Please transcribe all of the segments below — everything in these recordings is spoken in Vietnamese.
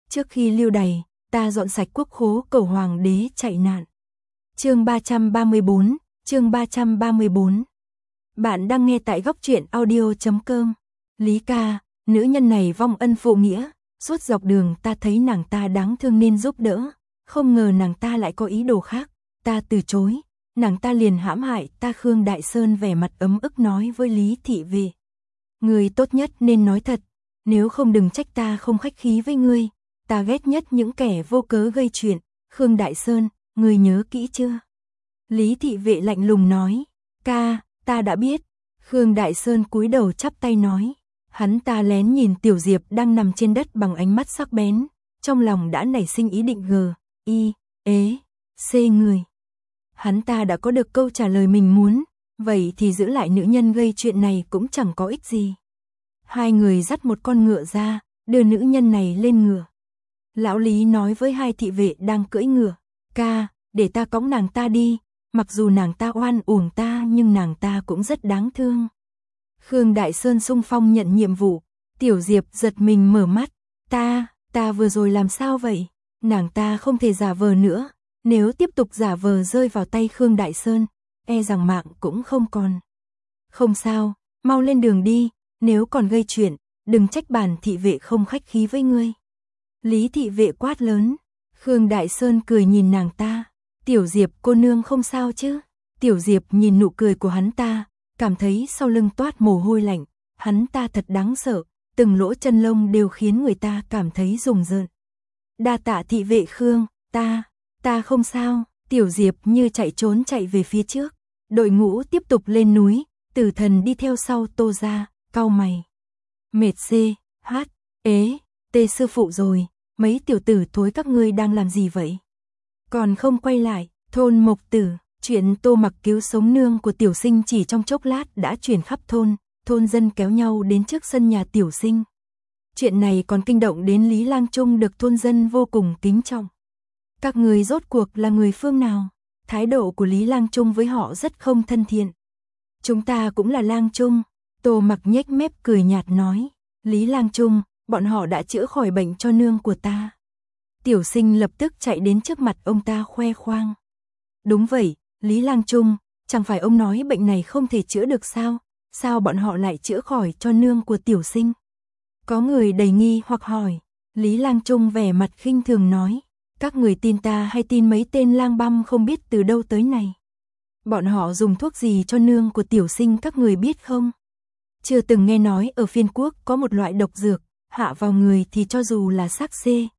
Trước khi lưu đày, ta dọn sạch quốc khố cầu hoàng đế chạy nạn. Chương 334, chương 334. Bạn đang nghe tại góc truyện audio.com. Lý ca, nữ nhân này vong ân phụ nghĩa, suốt dọc đường ta thấy nàng ta đáng thương nên giúp đỡ, không ngờ nàng ta lại có ý đồ khác, ta từ chối, nàng ta liền hãm hại ta. Khương Đại Sơn vẻ mặt ấm ức nói với Lý thị vệ. Người tốt nhất nên nói thật, nếu không đừng trách ta không khách khí với ngươi, ta ghét nhất những kẻ vô cớ gây chuyện. Khương Đại Sơn, ngươi nhớ kỹ chưa? Lý thị vệ lạnh lùng nói. Ca, ta đã biết. Khương Đại Sơn cúi đầu chắp tay nói. Hắn ta lén nhìn Tiểu Diệp đang nằm trên đất bằng ánh mắt sắc bén, trong lòng đã nảy sinh ý định C người. Hắn ta đã có được câu trả lời mình muốn, vậy thì giữ lại nữ nhân gây chuyện này cũng chẳng có ích gì. Hai người dắt một con ngựa ra, đưa nữ nhân này lên ngựa. Lão Lý nói với hai thị vệ đang cưỡi ngựa. Ca, để ta cõng nàng ta đi, mặc dù nàng ta oan uổng ta nhưng nàng ta cũng rất đáng thương. Khương Đại Sơn xung phong nhận nhiệm vụ. Tiểu Diệp giật mình mở mắt. Ta vừa rồi làm sao vậy? Nàng ta không thể giả vờ nữa, nếu tiếp tục giả vờ rơi vào tay Khương Đại Sơn, e rằng mạng cũng không còn. Không sao, mau lên đường đi, nếu còn gây chuyện, đừng trách bản thị vệ không khách khí với ngươi. Lý thị vệ quát lớn. Khương Đại Sơn cười nhìn nàng ta. Tiểu Diệp cô nương không sao chứ? Tiểu Diệp nhìn nụ cười của hắn ta, cảm thấy sau lưng toát mồ hôi lạnh. Hắn ta thật đáng sợ, từng lỗ chân lông đều khiến người ta cảm thấy rùng rợn. Đa tạ thị vệ Khương, ta không sao. Tiểu Diệp như chạy trốn chạy về phía trước. Đội ngũ tiếp tục lên núi, Tử Thần đi theo sau Tô ra, cau mày. Mệt sư phụ rồi, mấy tiểu tử thối các ngươi đang làm gì vậy? Còn không quay lại. Thôn Mộc Tử, chuyện Tô Mặc cứu sống nương của Tiểu Sinh chỉ trong chốc lát đã truyền khắp thôn dân kéo nhau đến trước sân nhà Tiểu Sinh. Chuyện này còn kinh động đến Lý Lang Trung, được thôn dân vô cùng kính trọng. Các người rốt cuộc là người phương nào? Thái độ của Lý Lang Trung với họ rất không thân thiện. Chúng ta cũng là Lang Trung. Tô Mặc nhếch mép cười nhạt nói. Lý Lang Trung, bọn họ đã chữa khỏi bệnh cho nương của ta. Tiểu Sinh lập tức chạy đến trước mặt ông ta khoe khoang. Đúng vậy, Lý Lang Trung, chẳng phải ông nói bệnh này không thể chữa được sao? Sao bọn họ lại chữa khỏi cho nương của Tiểu Sinh? Có người đầy nghi hoặc hỏi. Lý Lang Trung vẻ mặt khinh thường nói. Các người tin ta hay tin mấy tên lang băm không biết từ đâu tới này? Bọn họ dùng thuốc gì cho nương của Tiểu Sinh các người biết không? Chưa từng nghe nói ở Phiên Quốc có một loại độc dược, hạ vào người thì cho dù là xác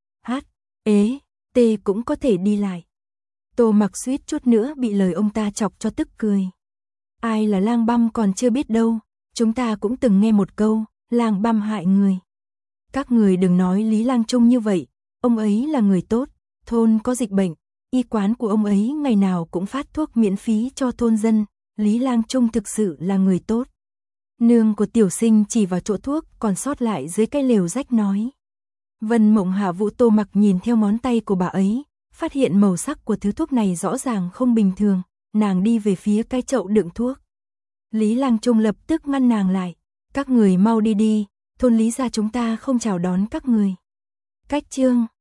T cũng có thể đi lại. Tô Mặc suýt chút nữa bị lời ông ta chọc cho tức cười. Ai là lang băm còn chưa biết đâu, chúng ta cũng từng nghe một câu, lang băm hại người. Các người đừng nói Lý Lang Trung như vậy, ông ấy là người tốt, thôn có dịch bệnh, y quán của ông ấy ngày nào cũng phát thuốc miễn phí cho thôn dân, Lý Lang Trung thực sự là người tốt. Nương của Tiểu Sinh chỉ vào chỗ thuốc còn sót lại dưới cái lều rách nói. Vân Mộng Hạ Vũ Tô Mặc nhìn theo ngón tay của bà ấy, phát hiện màu sắc của thứ thuốc này rõ ràng không bình thường, nàng đi về phía cái chậu đựng thuốc. Lý Lang Trung lập tức ngăn nàng lại. Các người mau đi đi, thôn Lý gia chúng ta không chào đón các người. Cách chương